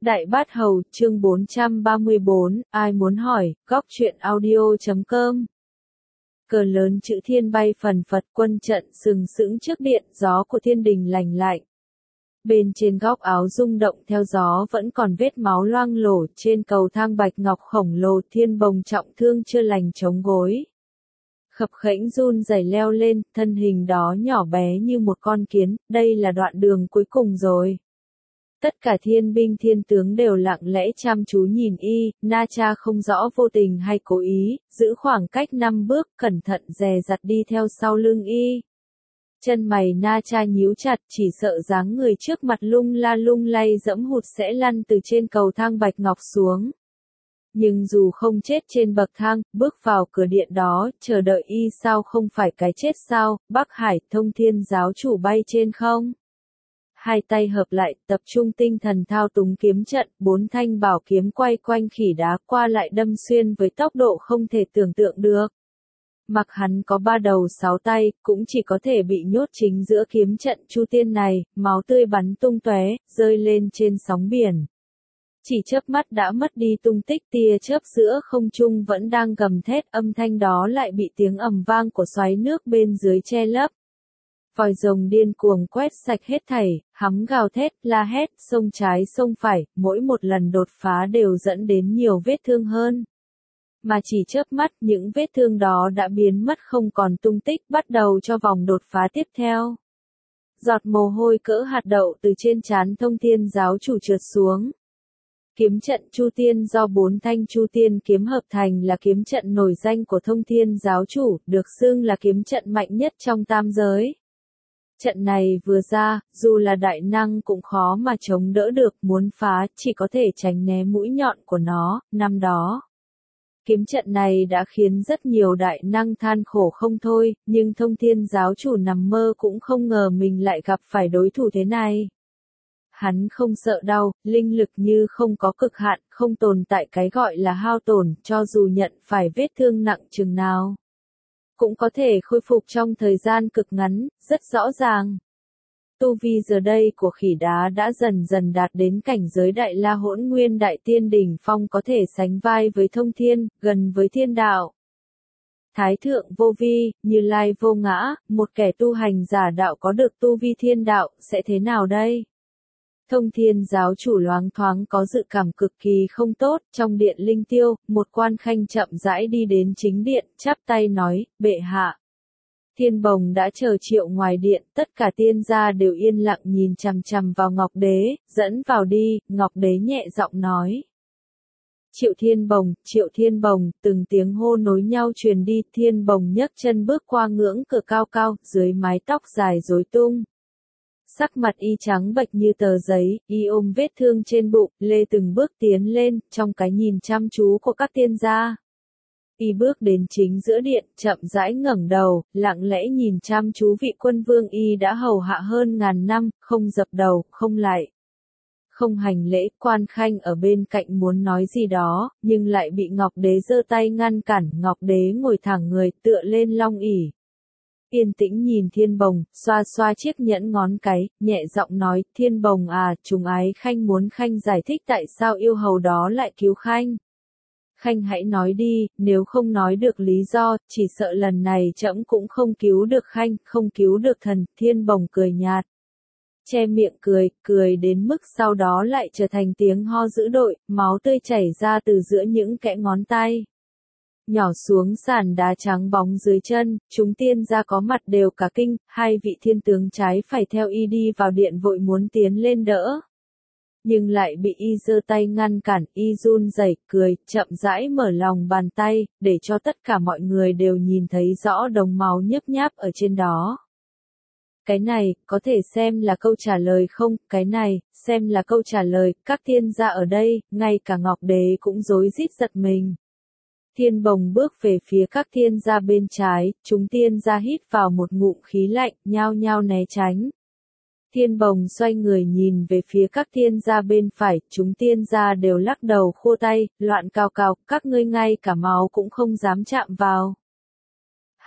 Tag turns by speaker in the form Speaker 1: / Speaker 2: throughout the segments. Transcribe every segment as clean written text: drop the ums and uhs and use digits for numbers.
Speaker 1: Đại Bát Hầu, chương 434, ai muốn hỏi, góc truyện audio.com. Cờ lớn chữ thiên bay phần phật, quân trận sừng sững trước điện, gió của thiên đình lành lạnh. Bên trên góc áo rung động theo gió vẫn còn vết máu loang lổ, trên cầu thang bạch ngọc khổng lồ Thiên Bồng trọng thương chưa lành chống gối. Khập khẽnh run rẩy leo lên, thân hình đó nhỏ bé như một con kiến, đây là đoạn đường cuối cùng rồi. Tất cả thiên binh thiên tướng đều lặng lẽ chăm chú nhìn y, Na Cha không rõ vô tình hay cố ý, giữ khoảng cách 5 bước, cẩn thận dè dặt đi theo sau lưng y. Chân mày Na Cha nhíu chặt, chỉ sợ dáng người trước mặt lung la lung lay dẫm hụt sẽ lăn từ trên cầu thang bạch ngọc xuống. Nhưng dù không chết trên bậc thang, bước vào cửa điện đó, chờ đợi y sao không phải cái chết sao, Bắc Hải Thông Thiên giáo chủ bay trên không? Hai tay hợp lại, tập trung tinh thần thao túng kiếm trận, 4 thanh bảo kiếm quay quanh khỉ đá qua lại đâm xuyên với tốc độ không thể tưởng tượng được. Mặc hắn có 3 đầu 6 tay, cũng chỉ có thể bị nhốt chính giữa kiếm trận chu tiên này, máu tươi bắn tung tóe, rơi lên trên sóng biển. Chỉ chớp mắt đã mất đi tung tích, tia chớp giữa không trung vẫn đang gầm thét, âm thanh đó lại bị tiếng ầm vang của xoáy nước bên dưới che lấp. Vòi rồng điên cuồng quét sạch hết thảy, hắm gào thét, la hét, xông trái xông phải, mỗi một lần đột phá đều dẫn đến nhiều vết thương hơn. Mà chỉ chớp mắt, những vết thương đó đã biến mất không còn tung tích, bắt đầu cho vòng đột phá tiếp theo. Giọt mồ hôi cỡ hạt đậu từ trên trán Thông Thiên giáo chủ trượt xuống. Kiếm trận Chu Tiên do 4 thanh Chu Tiên kiếm hợp thành là kiếm trận nổi danh của Thông Thiên giáo chủ, được xưng là kiếm trận mạnh nhất trong tam giới. Trận này vừa ra, dù là đại năng cũng khó mà chống đỡ được, muốn phá, chỉ có thể tránh né mũi nhọn của nó. Năm đó, kiếm trận này đã khiến rất nhiều đại năng than khổ không thôi, nhưng Thông Thiên giáo chủ nằm mơ cũng không ngờ mình lại gặp phải đối thủ thế này. Hắn không sợ đau, linh lực như không có cực hạn, không tồn tại cái gọi là hao tổn, cho dù nhận phải vết thương nặng chừng nào cũng có thể khôi phục trong thời gian cực ngắn, rất rõ ràng. Tu vi giờ đây của khỉ đá đã dần dần đạt đến cảnh giới đại la hỗn nguyên đại tiên đỉnh phong, có thể sánh vai với thông thiên, gần với thiên đạo. Thái thượng vô vi, Như Lai vô ngã, một kẻ tu hành giả đạo có được tu vi thiên đạo, sẽ thế nào đây? Thông Thiên giáo chủ loáng thoáng có dự cảm cực kỳ không tốt, trong điện linh tiêu, một quan khanh chậm rãi đi đến chính điện, chắp tay nói, bệ hạ. Thiên Bồng đã chờ triệu ngoài điện, tất cả tiên gia đều yên lặng nhìn chằm chằm vào Ngọc Đế, dẫn vào đi, Ngọc Đế nhẹ giọng nói. Triệu Thiên Bồng, từng tiếng hô nối nhau truyền đi, Thiên Bồng nhấc chân bước qua ngưỡng cửa cao cao, dưới mái tóc dài rối tung. Sắc mặt y trắng bệch như tờ giấy, y ôm vết thương trên bụng, lê từng bước tiến lên, trong cái nhìn chăm chú của các tiên gia. Y bước đến chính giữa điện, chậm rãi ngẩng đầu, lặng lẽ nhìn chăm chú vị quân vương y đã hầu hạ hơn ngàn năm, không dập đầu, không lạy, không hành lễ. Quan khanh ở bên cạnh muốn nói gì đó, nhưng lại bị Ngọc Đế giơ tay ngăn cản. Ngọc Đế ngồi thẳng người, tựa lên long ỷ, yên tĩnh nhìn Thiên Bồng, xoa xoa chiếc nhẫn ngón cái, nhẹ giọng nói, Thiên Bồng à, chúng ái khanh muốn khanh giải thích tại sao yêu hầu đó lại cứu khanh. Khanh hãy nói đi, nếu không nói được lý do, chỉ sợ lần này trẫm cũng không cứu được khanh, không cứu được thần. Thiên Bồng cười nhạt, che miệng cười đến mức sau đó lại trở thành tiếng ho dữ dội, máu tươi chảy ra từ giữa những kẽ ngón tay. Nhỏ xuống sàn đá trắng bóng dưới chân, chúng tiên gia có mặt đều cả kinh, hai vị thiên tướng trái phải theo y đi vào điện vội muốn tiến lên đỡ. Nhưng lại bị y giơ tay ngăn cản, y run rẩy cười, chậm rãi mở lòng bàn tay, để cho tất cả mọi người đều nhìn thấy rõ đống máu nhấp nháp ở trên đó. Cái này, có thể xem là câu trả lời không? Cái này, xem là câu trả lời, các tiên gia ở đây, ngay cả Ngọc Đế cũng rối rít giật mình. Thiên Bồng bước về phía các tiên gia bên trái, chúng tiên gia hít vào một ngụm khí lạnh, nhao nhao né tránh. Thiên Bồng xoay người nhìn về phía các tiên gia bên phải, chúng tiên gia đều lắc đầu khô tay, loạn cào cào, các ngươi ngay cả máu cũng không dám chạm vào.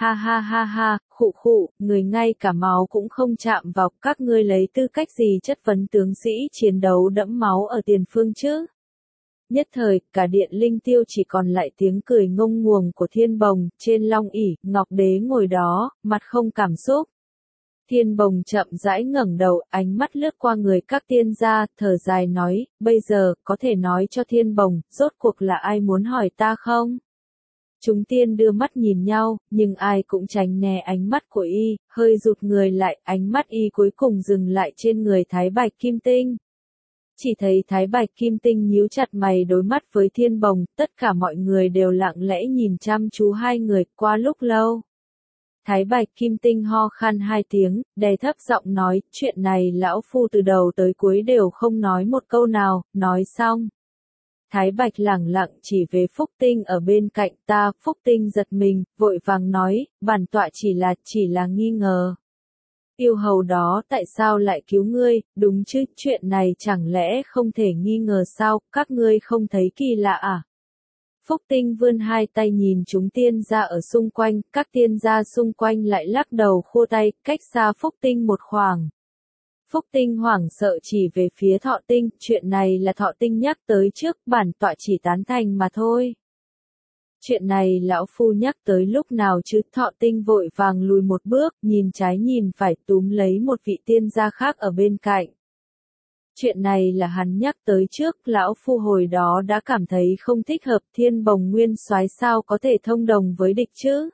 Speaker 1: ha ha ha ha, khụ khụ, người ngay cả máu cũng không chạm vào, các ngươi lấy tư cách gì chất vấn tướng sĩ chiến đấu đẫm máu ở tiền phương chứ? Nhất thời, cả điện linh tiêu chỉ còn lại tiếng cười ngông nguồng của Thiên Bồng, trên long ỷ, Ngọc Đế ngồi đó, mặt không cảm xúc. Thiên Bồng chậm rãi ngẩng đầu, ánh mắt lướt qua người các tiên gia, thở dài nói, bây giờ, có thể nói cho Thiên Bồng, rốt cuộc là ai muốn hỏi ta không? Chúng tiên đưa mắt nhìn nhau, nhưng ai cũng tránh né ánh mắt của y, hơi rụt người lại, ánh mắt y cuối cùng dừng lại trên người Thái Bạch Kim Tinh. Chỉ thấy Thái Bạch Kim Tinh nhíu chặt mày đối mắt với Thiên Bồng, tất cả mọi người đều lặng lẽ nhìn chăm chú hai người, qua lúc lâu. Thái Bạch Kim Tinh ho khan hai tiếng, đè thấp giọng nói, chuyện này lão phu từ đầu tới cuối đều không nói một câu nào, nói xong. Thái Bạch lẳng lặng chỉ về Phúc Tinh ở bên cạnh ta, Phúc Tinh giật mình, vội vàng nói, bản tọa chỉ là nghi ngờ. Yêu hầu đó tại sao lại cứu ngươi, đúng chứ, chuyện này chẳng lẽ không thể nghi ngờ sao, các ngươi không thấy kỳ lạ à? Phúc Tinh vươn hai tay nhìn chúng tiên gia ở xung quanh, các tiên gia xung quanh lại lắc đầu khua tay, cách xa Phúc Tinh một khoảng. Phúc Tinh hoảng sợ chỉ về phía Thọ Tinh, chuyện này là Thọ Tinh nhắc tới trước, bản tọa chỉ tán thành mà thôi. Chuyện này lão phu nhắc tới lúc nào chứ? Thọ Tinh vội vàng lùi một bước, nhìn trái nhìn phải, túm lấy một vị tiên gia khác ở bên cạnh. Chuyện này là hắn nhắc tới trước, lão phu hồi đó đã cảm thấy không thích hợp, Thiên Bồng nguyên soái sao có thể thông đồng với địch chứ?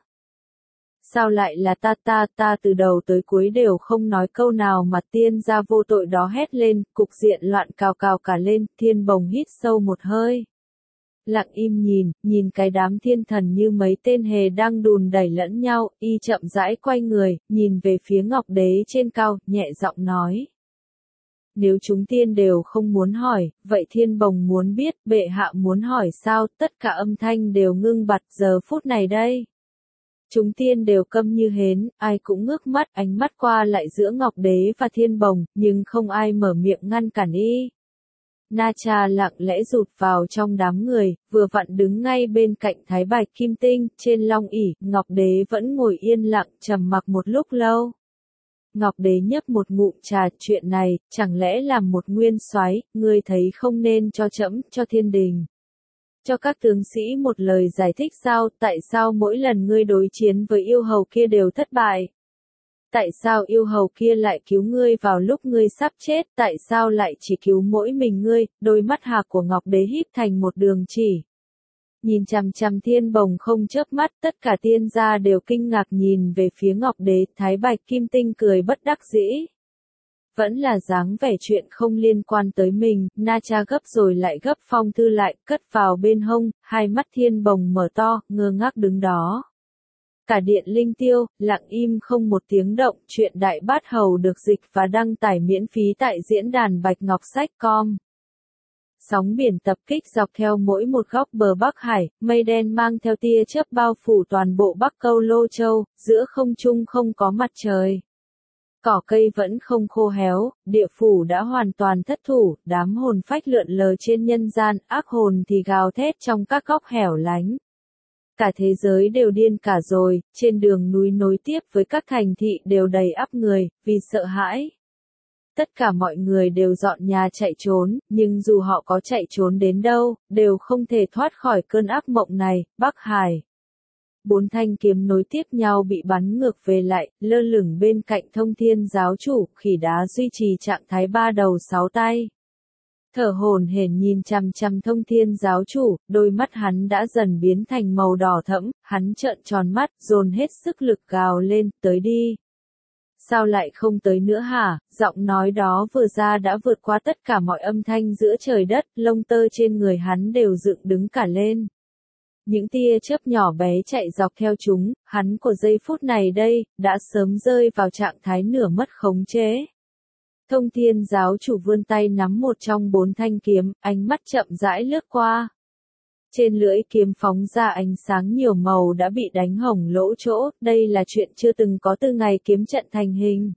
Speaker 1: Sao lại là ta từ đầu tới cuối đều không nói câu nào mà tiên gia vô tội đó hét lên, cục diện loạn cào cào cả lên, Thiên Bồng hít sâu một hơi. Lặng im nhìn cái đám thiên thần như mấy tên hề đang đùn đẩy lẫn nhau, y chậm rãi quay người, nhìn về phía Ngọc Đế trên cao, nhẹ giọng nói. Nếu chúng tiên đều không muốn hỏi, vậy Thiên Bồng muốn biết, bệ hạ muốn hỏi sao, tất cả âm thanh đều ngưng bặt giờ phút này đây. Chúng tiên đều câm như hến, ai cũng ngước mắt, ánh mắt qua lại giữa Ngọc Đế và Thiên Bồng, nhưng không ai mở miệng ngăn cản y. Na Cha lặng lẽ rụt vào trong đám người, vừa vặn đứng ngay bên cạnh Thái Bạch Kim Tinh, trên long ỷ, Ngọc Đế vẫn ngồi yên lặng, trầm mặc một lúc lâu. Ngọc Đế nhấp một ngụm trà, chuyện này, chẳng lẽ làm một nguyên soái, ngươi thấy không nên cho trẫm, cho thiên đình, cho các tướng sĩ một lời giải thích sao, tại sao mỗi lần ngươi đối chiến với yêu hầu kia đều thất bại? Tại sao yêu hầu kia lại cứu ngươi vào lúc ngươi sắp chết, tại sao lại chỉ cứu mỗi mình ngươi? Đôi mắt hạc của Ngọc Đế híp thành một đường chỉ. Nhìn chằm chằm Thiên Bồng không chớp mắt, tất cả tiên gia đều kinh ngạc nhìn về phía Ngọc Đế, Thái Bạch Kim Tinh cười bất đắc dĩ. Vẫn là dáng vẻ chuyện không liên quan tới mình, Na Cha gấp rồi lại gấp phong thư lại, cất vào bên hông, hai mắt Thiên Bồng mở to, ngơ ngác đứng đó. Cả điện linh tiêu, lặng im không một tiếng động, chuyện Đại Bát Hầu được dịch và đăng tải miễn phí tại diễn đàn Bạch Ngọc Sách.com. Sóng biển tập kích dọc theo mỗi một góc bờ Bắc Hải, mây đen mang theo tia chớp bao phủ toàn bộ Bắc Câu Lô Châu, giữa không trung không có mặt trời. Cỏ cây vẫn không khô héo, địa phủ đã hoàn toàn thất thủ, đám hồn phách lượn lờ trên nhân gian, ác hồn thì gào thét trong các góc hẻo lánh. Cả thế giới đều điên cả rồi, trên đường núi nối tiếp với các thành thị đều đầy ắp người, vì sợ hãi. Tất cả mọi người đều dọn nhà chạy trốn, nhưng dù họ có chạy trốn đến đâu, đều không thể thoát khỏi cơn ác mộng này, Bắc Hải. 4 thanh kiếm nối tiếp nhau bị bắn ngược về lại, lơ lửng bên cạnh Thông Thiên giáo chủ, khỉ đá duy trì trạng thái 3 đầu 6 tay. Thở hổn hển nhìn chằm chằm Thông Thiên giáo chủ, đôi mắt hắn đã dần biến thành màu đỏ thẫm, hắn trợn tròn mắt, dồn hết sức lực gào lên, tới đi. Sao lại không tới nữa hả? Giọng nói đó vừa ra đã vượt qua tất cả mọi âm thanh giữa trời đất, lông tơ trên người hắn đều dựng đứng cả lên. Những tia chớp nhỏ bé chạy dọc theo chúng, hắn của giây phút này đây, đã sớm rơi vào trạng thái nửa mất khống chế. Thông Thiên giáo chủ vươn tay nắm một trong 4 thanh kiếm, ánh mắt chậm rãi lướt qua. Trên lưỡi kiếm phóng ra ánh sáng nhiều màu đã bị đánh hỏng lỗ chỗ, đây là chuyện chưa từng có từ ngày kiếm trận thành hình.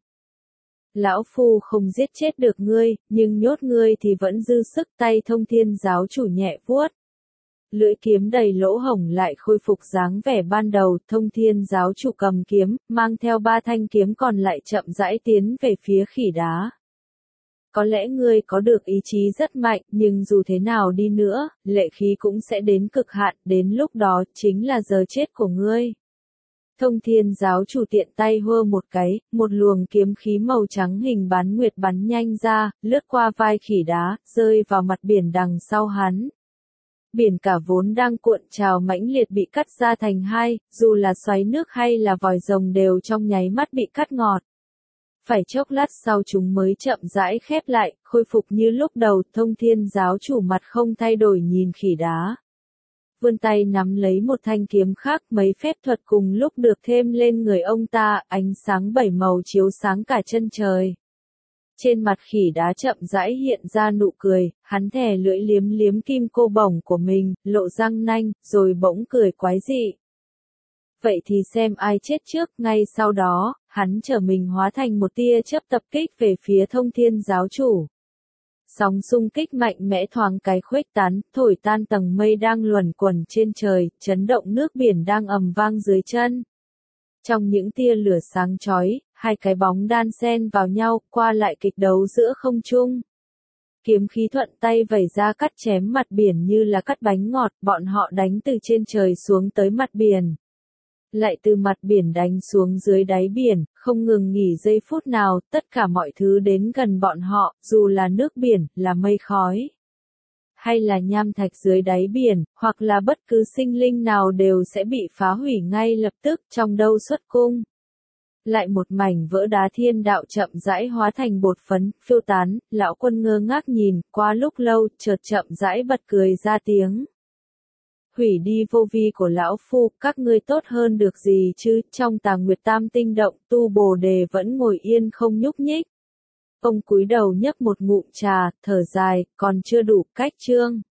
Speaker 1: Lão Phu không giết chết được ngươi, nhưng nhốt ngươi thì vẫn dư sức, tay Thông Thiên giáo chủ nhẹ vuốt. lưỡi kiếm đầy lỗ hổng lại khôi phục dáng vẻ ban đầu, Thông Thiên giáo chủ cầm kiếm, mang theo 3 thanh kiếm còn lại chậm rãi tiến về phía khỉ đá. Có lẽ ngươi có được ý chí rất mạnh, nhưng dù thế nào đi nữa, lệ khí cũng sẽ đến cực hạn, đến lúc đó, chính là giờ chết của ngươi. Thông Thiên giáo chủ tiện tay hơ một cái, một luồng kiếm khí màu trắng hình bán nguyệt bắn nhanh ra, lướt qua vai khỉ đá, rơi vào mặt biển đằng sau hắn. Biển cả vốn đang cuộn trào mãnh liệt bị cắt ra thành hai, dù là xoáy nước hay là vòi rồng đều trong nháy mắt bị cắt ngọt. Phải chốc lát sau chúng mới chậm rãi khép lại, khôi phục như lúc đầu, Thông Thiên giáo chủ mặt không thay đổi nhìn khỉ đá. Vươn tay nắm lấy một thanh kiếm khác, mấy phép thuật cùng lúc được thêm lên người ông ta, ánh sáng 7 màu chiếu sáng cả chân trời. Trên mặt khỉ đá chậm rãi hiện ra nụ cười, hắn thè lưỡi liếm liếm kim cô bổng của mình, lộ răng nanh, rồi bỗng cười quái dị. Vậy thì xem ai chết trước, ngay sau đó, hắn trở mình hóa thành một tia chớp tập kích về phía Thông Thiên giáo chủ. Sóng xung kích mạnh mẽ thoáng cái khuếch tán, thổi tan tầng mây đang luẩn quẩn trên trời, chấn động nước biển đang ầm vang dưới chân. Trong những tia lửa sáng chói, hai cái bóng đan xen vào nhau, qua lại kịch đấu giữa không trung. Kiếm khí thuận tay vẩy ra cắt chém mặt biển như là cắt bánh ngọt, bọn họ đánh từ trên trời xuống tới mặt biển. Lại từ mặt biển đánh xuống dưới đáy biển, không ngừng nghỉ giây phút nào, tất cả mọi thứ đến gần bọn họ, dù là nước biển, là mây khói, hay là nham thạch dưới đáy biển, hoặc là bất cứ sinh linh nào đều sẽ bị phá hủy ngay lập tức, trong đâu xuất cung. Lại một mảnh vỡ đá thiên đạo chậm rãi hóa thành bột phấn, phiêu tán, lão quân ngơ ngác nhìn, qua lúc lâu, chợt chậm rãi bật cười ra tiếng. Hủy đi vô vi của lão phu, các ngươi tốt hơn được gì chứ, trong Tàng Nguyệt Tam Tinh động, Tu Bồ Đề vẫn ngồi yên không nhúc nhích. Ông cúi đầu nhấp một ngụm trà, thở dài, còn chưa đủ, cách chương.